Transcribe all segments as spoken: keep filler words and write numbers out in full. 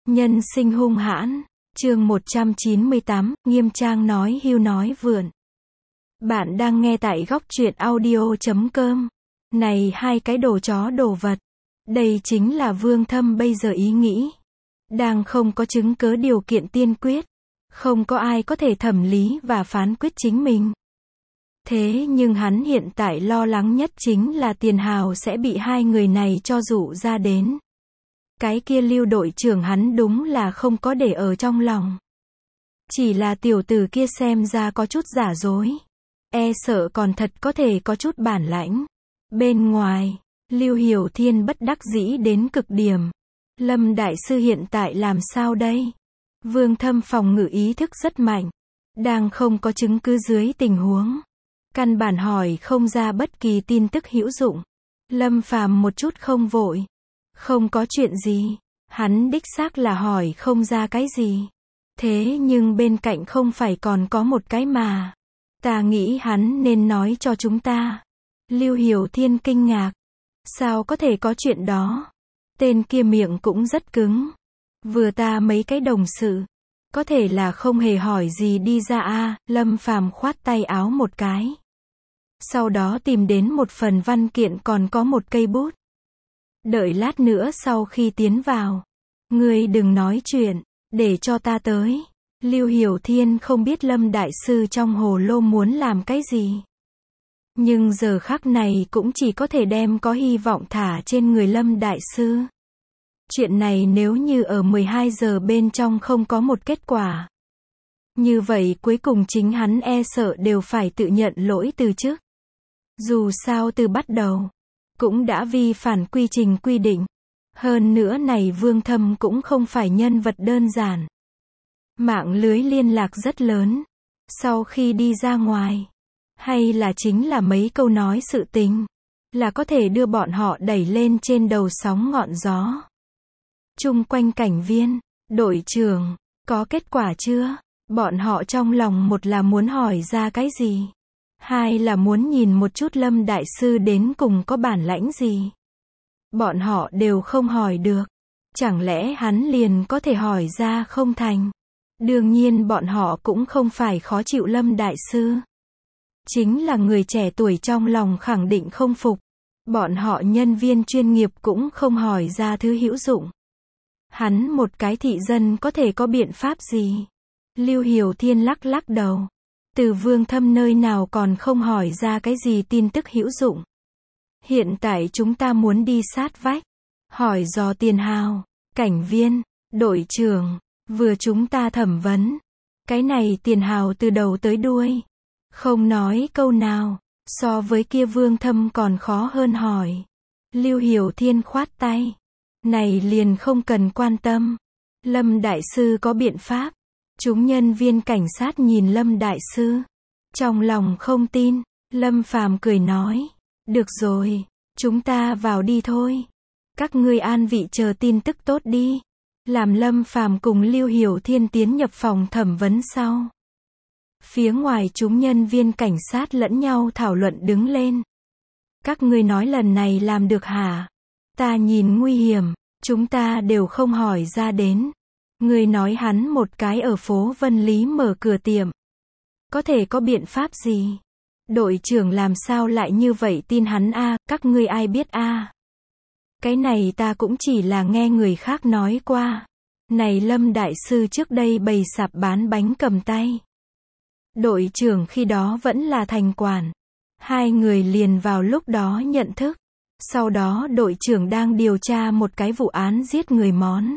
Nhân sinh hung hãn, chương một trăm chín mươi tám, nghiêm trang nói hưu nói vượn. Bạn đang nghe tại góc truyện audio chấm com. Này hai cái đồ chó đồ vật. Đây chính là Vương Thâm bây giờ ý nghĩ. Đang không có chứng cớ điều kiện tiên quyết. Không có ai có thể thẩm lý và phán quyết chính mình. Thế nhưng hắn hiện tại lo lắng nhất chính là Tiền Hào sẽ bị hai người này cho dụ ra đến. Cái kia Lưu đội trưởng hắn đúng là không có để ở trong lòng. Chỉ là tiểu tử kia xem ra có chút giả dối. E sợ còn thật có thể có chút bản lãnh. Bên ngoài, Lưu Hiểu Thiên bất đắc dĩ đến cực điểm. Lâm Đại Sư hiện tại làm sao đây? Vương Thâm phòng ngự ý thức rất mạnh. Đang không có chứng cứ dưới tình huống. Căn bản hỏi không ra bất kỳ tin tức hữu dụng. Lâm Phàm một chút không vội. Không có chuyện gì. Hắn đích xác là hỏi không ra cái gì. Thế nhưng bên cạnh không phải còn có một cái mà. Ta nghĩ hắn nên nói cho chúng ta. Lưu Hiểu Thiên kinh ngạc. Sao có thể có chuyện đó? Tên kia miệng cũng rất cứng. Vừa ta mấy cái đồng sự. Có thể là không hề hỏi gì đi ra a. À, Lâm Phàm khoát tay áo một cái. Sau đó tìm đến một phần văn kiện còn có một cây bút. Đợi lát nữa sau khi tiến vào. Ngươi đừng nói chuyện, để cho ta tới. Lưu Hiểu Thiên không biết Lâm Đại Sư trong hồ lô muốn làm cái gì. Nhưng giờ khắc này cũng chỉ có thể đem có hy vọng thả trên người Lâm Đại Sư. Chuyện này nếu như ở mười hai giờ bên trong không có một kết quả. Như vậy cuối cùng chính hắn e sợ đều phải tự nhận lỗi từ chức. Dù sao từ bắt đầu, cũng đã vi phản quy trình quy định. Hơn nữa này Vương Thâm cũng không phải nhân vật đơn giản. Mạng lưới liên lạc rất lớn. Sau khi đi ra ngoài, hay là chính là mấy câu nói sự tình, là có thể đưa bọn họ đẩy lên trên đầu sóng ngọn gió. Chung quanh cảnh viên, đội trưởng, có kết quả chưa? Bọn họ trong lòng một là muốn hỏi ra cái gì? Hai là muốn nhìn một chút Lâm Đại Sư đến cùng có bản lãnh gì. Bọn họ đều không hỏi được. Chẳng lẽ hắn liền có thể hỏi ra không thành? Đương nhiên bọn họ cũng không phải khó chịu Lâm Đại Sư. Chính là người trẻ tuổi trong lòng khẳng định không phục. Bọn họ nhân viên chuyên nghiệp cũng không hỏi ra thứ hữu dụng. Hắn một cái thị dân có thể có biện pháp gì? Lưu Hiểu Thiên lắc lắc đầu. Từ Vương Thâm nơi nào còn không hỏi ra cái gì tin tức hữu dụng. Hiện tại chúng ta muốn đi sát vách. Hỏi dò Tiền Hào, cảnh viên, đội trưởng, vừa chúng ta thẩm vấn. Cái này Tiền Hào từ đầu tới đuôi. Không nói câu nào, so với kia Vương Thâm còn khó hơn hỏi. Lưu Hiểu Thiên khoát tay. Này liền không cần quan tâm. Lâm Đại Sư có biện pháp. Chúng nhân viên cảnh sát nhìn Lâm Đại Sư. Trong lòng không tin, Lâm Phàm cười nói. Được rồi, chúng ta vào đi thôi. Các ngươi an vị chờ tin tức tốt đi. Làm Lâm Phàm cùng Lưu Hiểu Thiên tiến nhập phòng thẩm vấn sau. Phía ngoài chúng nhân viên cảnh sát lẫn nhau thảo luận đứng lên. Các ngươi nói lần này làm được hả? Ta nhìn nguy hiểm, chúng ta đều không hỏi ra đến. Người nói hắn một cái ở phố Vân Lý mở cửa tiệm. Có thể có biện pháp gì? Đội trưởng làm sao lại như vậy tin hắn a? À, các ngươi ai biết a? À? Cái này ta cũng chỉ là nghe người khác nói qua. Này Lâm Đại Sư trước đây bày sạp bán bánh cầm tay. Đội trưởng khi đó vẫn là thành quản. Hai người liền vào lúc đó nhận thức. Sau đó đội trưởng đang điều tra một cái vụ án giết người món.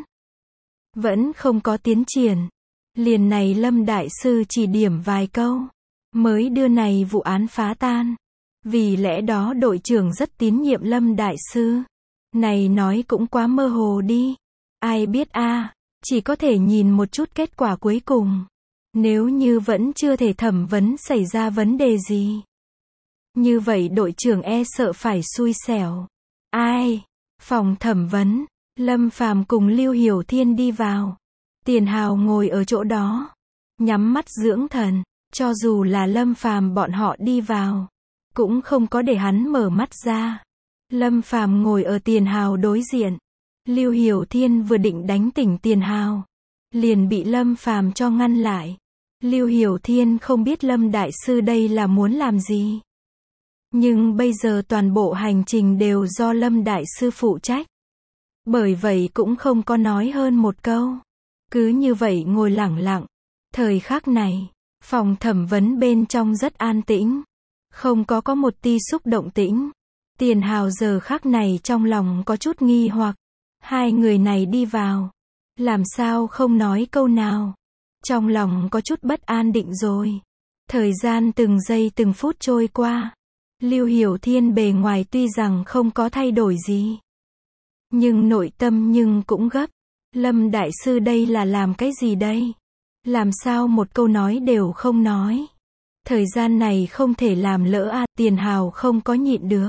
Vẫn không có tiến triển. Liền này Lâm Đại Sư chỉ điểm vài câu. Mới đưa này vụ án phá tan. Vì lẽ đó đội trưởng rất tín nhiệm Lâm Đại Sư. Này nói cũng quá mơ hồ đi. Ai biết a? À, chỉ có thể nhìn một chút kết quả cuối cùng. Nếu như vẫn chưa thể thẩm vấn xảy ra vấn đề gì. Như vậy đội trưởng e sợ phải xui xẻo. Ai? Phòng thẩm vấn. Lâm Phàm cùng Lưu Hiểu Thiên đi vào. Tiền Hào ngồi ở chỗ đó. Nhắm mắt dưỡng thần. Cho dù là Lâm Phàm bọn họ đi vào. Cũng không có để hắn mở mắt ra. Lâm Phàm ngồi ở Tiền Hào đối diện. Lưu Hiểu Thiên vừa định đánh tỉnh Tiền Hào, liền bị Lâm Phàm cho ngăn lại. Lưu Hiểu Thiên không biết Lâm Đại Sư đây là muốn làm gì. Nhưng bây giờ toàn bộ hành trình đều do Lâm Đại Sư phụ trách. Bởi vậy cũng không có nói hơn một câu. Cứ như vậy ngồi lẳng lặng. Thời khắc này, phòng thẩm vấn bên trong rất an tĩnh. Không có có một tia xúc động tĩnh. Tiền Hào giờ khắc này trong lòng có chút nghi hoặc. Hai người này đi vào. Làm sao không nói câu nào. Trong lòng có chút bất an định rồi. Thời gian từng giây từng phút trôi qua. Lưu Hiểu Thiên bề ngoài tuy rằng không có thay đổi gì. Nhưng nội tâm nhưng cũng gấp. Lâm Đại Sư đây là làm cái gì đây? Làm sao một câu nói đều không nói? Thời gian này không thể làm lỡ à, Tiền Hào không có nhịn được.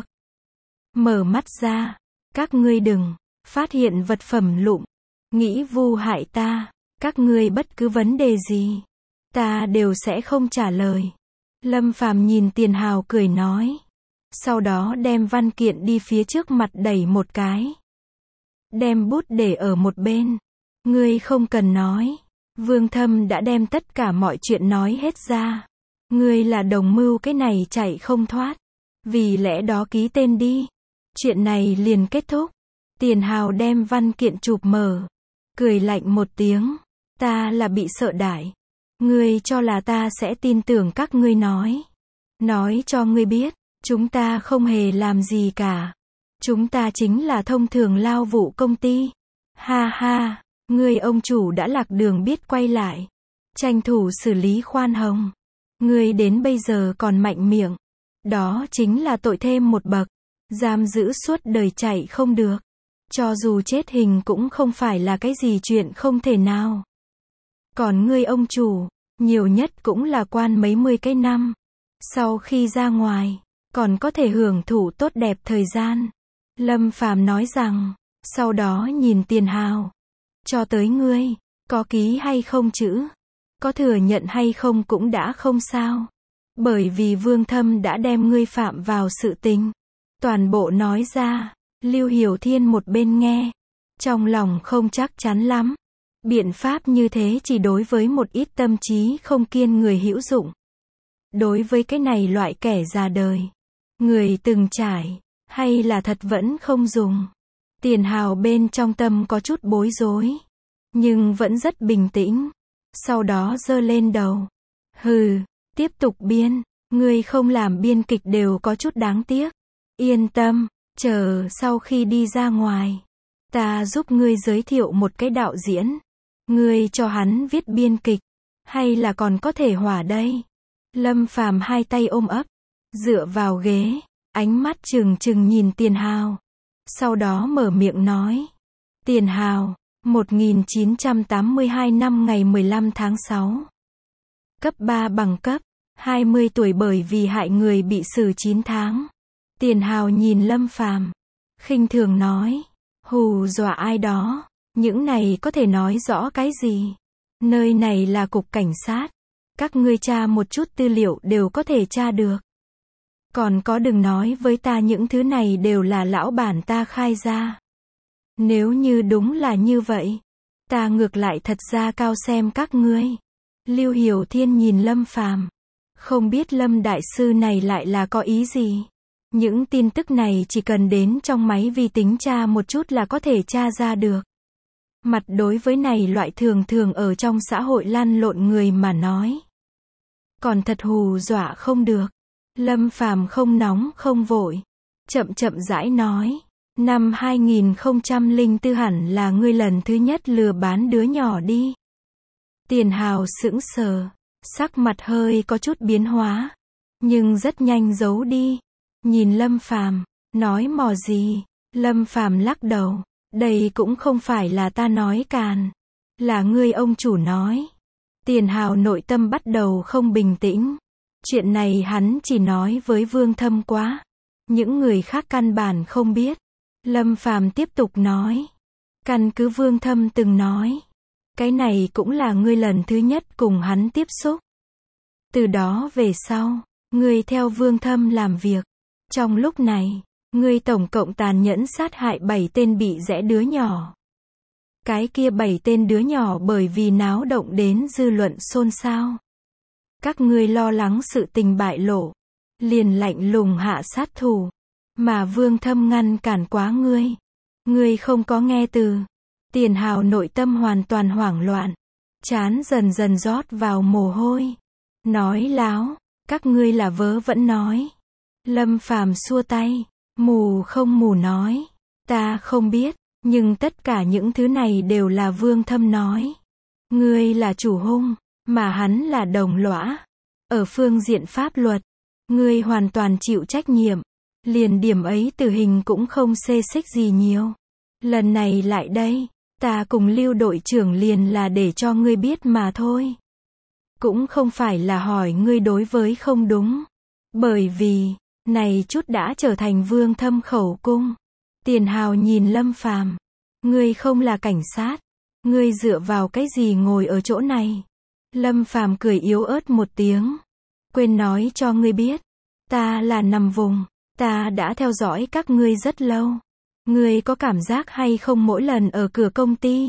Mở mắt ra. Các ngươi đừng phát hiện vật phẩm lụm. Nghĩ vu hại ta. Các ngươi bất cứ vấn đề gì. Ta đều sẽ không trả lời. Lâm Phàm nhìn Tiền Hào cười nói. Sau đó đem văn kiện đi phía trước mặt đẩy một cái. Đem bút để ở một bên. Ngươi không cần nói. Vương Thâm đã đem tất cả mọi chuyện nói hết ra. Ngươi là đồng mưu cái này chạy không thoát. Vì lẽ đó ký tên đi. Chuyện này liền kết thúc. Tiền Hào đem văn kiện chụp mở. Cười lạnh một tiếng. Ta là bị sợ đại. Ngươi cho là ta sẽ tin tưởng các ngươi nói. Nói cho ngươi biết. Chúng ta không hề làm gì cả. Chúng ta chính là thông thường lao vụ công ty. Ha ha, ngươi ông chủ đã lạc đường biết quay lại. Tranh thủ xử lý khoan hồng. Ngươi đến bây giờ còn mạnh miệng. Đó chính là tội thêm một bậc. Giam giữ suốt đời chạy không được. Cho dù chết hình cũng không phải là cái gì chuyện không thể nào. Còn ngươi ông chủ, nhiều nhất cũng là quan mấy mươi cái năm. Sau khi ra ngoài, còn có thể hưởng thụ tốt đẹp thời gian. Lâm Phàm nói rằng, sau đó nhìn Tiền Hào. Cho tới ngươi, có ký hay không chữ, có thừa nhận hay không cũng đã không sao. Bởi vì Vương Thâm đã đem ngươi phạm vào sự tình. Toàn bộ nói ra, Lưu Hiểu Thiên một bên nghe. Trong lòng không chắc chắn lắm. Biện pháp như thế chỉ đối với một ít tâm trí không kiên người hữu dụng. Đối với cái này loại kẻ già đời, người từng trải, hay là thật vẫn không dùng. Tiền Hào bên trong tâm có chút bối rối, nhưng vẫn rất bình tĩnh. Sau đó giơ lên đầu. Hừ, tiếp tục biên, ngươi không làm biên kịch đều có chút đáng tiếc. Yên tâm, chờ sau khi đi ra ngoài, ta giúp ngươi giới thiệu một cái đạo diễn. Ngươi cho hắn viết biên kịch, hay là còn có thể hỏa đây. Lâm Phàm hai tay ôm ấp, dựa vào ghế, ánh mắt trừng trừng nhìn Tiền Hào. Sau đó mở miệng nói. Tiền Hào, một nghìn chín trăm tám mươi hai năm ngày mười lăm tháng sáu. Cấp ba bằng cấp, hai mươi tuổi bởi vì hại người bị xử chín tháng. Tiền Hào nhìn Lâm Phàm, khinh thường nói. Hù dọa ai đó, những này có thể nói rõ cái gì? Nơi này là cục cảnh sát. Các ngươi tra một chút tư liệu đều có thể tra được. Còn có đừng nói với ta những thứ này đều là lão bản ta khai ra. Nếu như đúng là như vậy, ta ngược lại thật ra cao xem các ngươi. Lưu Hiểu Thiên nhìn Lâm Phàm, không biết Lâm Đại Sư này lại là có ý gì. Những tin tức này chỉ cần đến trong máy vi tính tra một chút là có thể tra ra được. Mặt đối với này loại thường thường ở trong xã hội lăn lộn người mà nói. Còn thật hù dọa không được. Lâm Phàm không nóng không vội. Chậm chậm rãi nói. Năm hai nghìn không trăm lẻ bốn hẳn là ngươi lần thứ nhất lừa bán đứa nhỏ đi. Tiền Hào sững sờ. Sắc mặt hơi có chút biến hóa. Nhưng rất nhanh giấu đi. Nhìn Lâm Phàm, nói mò gì. Lâm Phàm lắc đầu. Đây cũng không phải là ta nói càn. Là ngươi ông chủ nói. Tiền Hào nội tâm bắt đầu không bình tĩnh. Chuyện này hắn chỉ nói với Vương Thâm quá. Những người khác căn bản không biết. Lâm Phàm tiếp tục nói. Căn cứ Vương Thâm từng nói. Cái này cũng là ngươi lần thứ nhất cùng hắn tiếp xúc. Từ đó về sau, ngươi theo Vương Thâm làm việc. Trong lúc này, Ngươi tổng cộng tàn nhẫn sát hại bảy tên bị rẽ đứa nhỏ. Cái kia bảy tên đứa nhỏ bởi vì náo động đến dư luận xôn xao. Các ngươi lo lắng sự tình bại lộ, liền lạnh lùng hạ sát thủ. Mà Vương Thâm ngăn cản quá ngươi. Ngươi không có nghe từ. Tiền Hào nội tâm hoàn toàn hoảng loạn. Trán dần dần rót vào mồ hôi. Nói láo, các ngươi là vớ vẩn nói. Lâm Phàm xua tay, mù không mù nói. Ta không biết, nhưng tất cả những thứ này đều là Vương Thâm nói. Ngươi là chủ hung, mà hắn là đồng lõa. Ở phương diện pháp luật, ngươi hoàn toàn chịu trách nhiệm. Liền điểm ấy tử hình cũng không xê xích gì nhiều. Lần này lại đây, ta cùng Lưu đội trưởng liền là để cho ngươi biết mà thôi. Cũng không phải là hỏi ngươi đối với không đúng. Bởi vì, này chút đã trở thành Vương Thâm khẩu cung. Tiền Hào nhìn Lâm Phàm. Ngươi không là cảnh sát. Ngươi dựa vào cái gì ngồi ở chỗ này? Lâm Phàm cười yếu ớt một tiếng. Quên nói cho ngươi biết. Ta là nằm vùng. Ta đã theo dõi các ngươi rất lâu. Ngươi có cảm giác hay không mỗi lần ở cửa công ty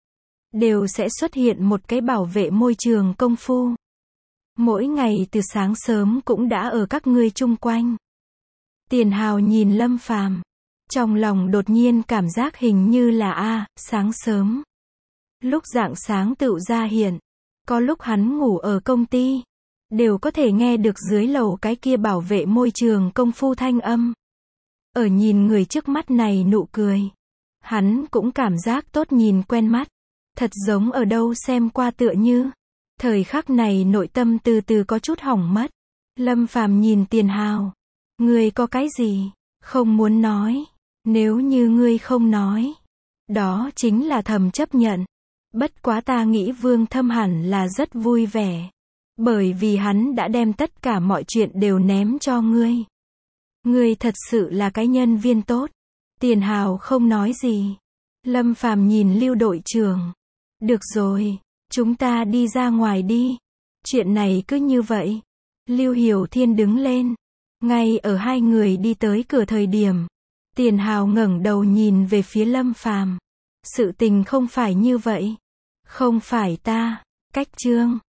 đều sẽ xuất hiện một cái bảo vệ môi trường công phu. Mỗi ngày từ sáng sớm cũng đã ở các ngươi chung quanh. Tiền Hào nhìn Lâm Phàm, trong lòng đột nhiên cảm giác hình như là a, à, sáng sớm. Lúc rạng sáng tựu ra hiện, có lúc hắn ngủ ở công ty, đều có thể nghe được dưới lầu cái kia bảo vệ môi trường công phu thanh âm. Ở nhìn người trước mắt này nụ cười, hắn cũng cảm giác tốt nhìn quen mắt, thật giống ở đâu xem qua tựa như. Thời khắc này nội tâm từ từ có chút hỏng mất. Lâm Phàm nhìn Tiền Hào, ngươi có cái gì không muốn nói? Nếu như ngươi không nói, đó chính là thầm chấp nhận. Bất quá ta nghĩ Vương Thâm hẳn là rất vui vẻ, bởi vì hắn đã đem tất cả mọi chuyện đều ném cho ngươi. Ngươi thật sự là cái nhân viên tốt. Tiền Hào không nói gì. Lâm Phàm nhìn Lưu đội trưởng. Được rồi, chúng ta đi ra ngoài đi. Chuyện này cứ như vậy. Lưu Hiểu Thiên đứng lên. Ngay ở hai người đi tới cửa thời điểm, Tiền Hào ngẩng đầu nhìn về phía Lâm Phàm. Sự tình không phải như vậy. Không phải ta. Cách chương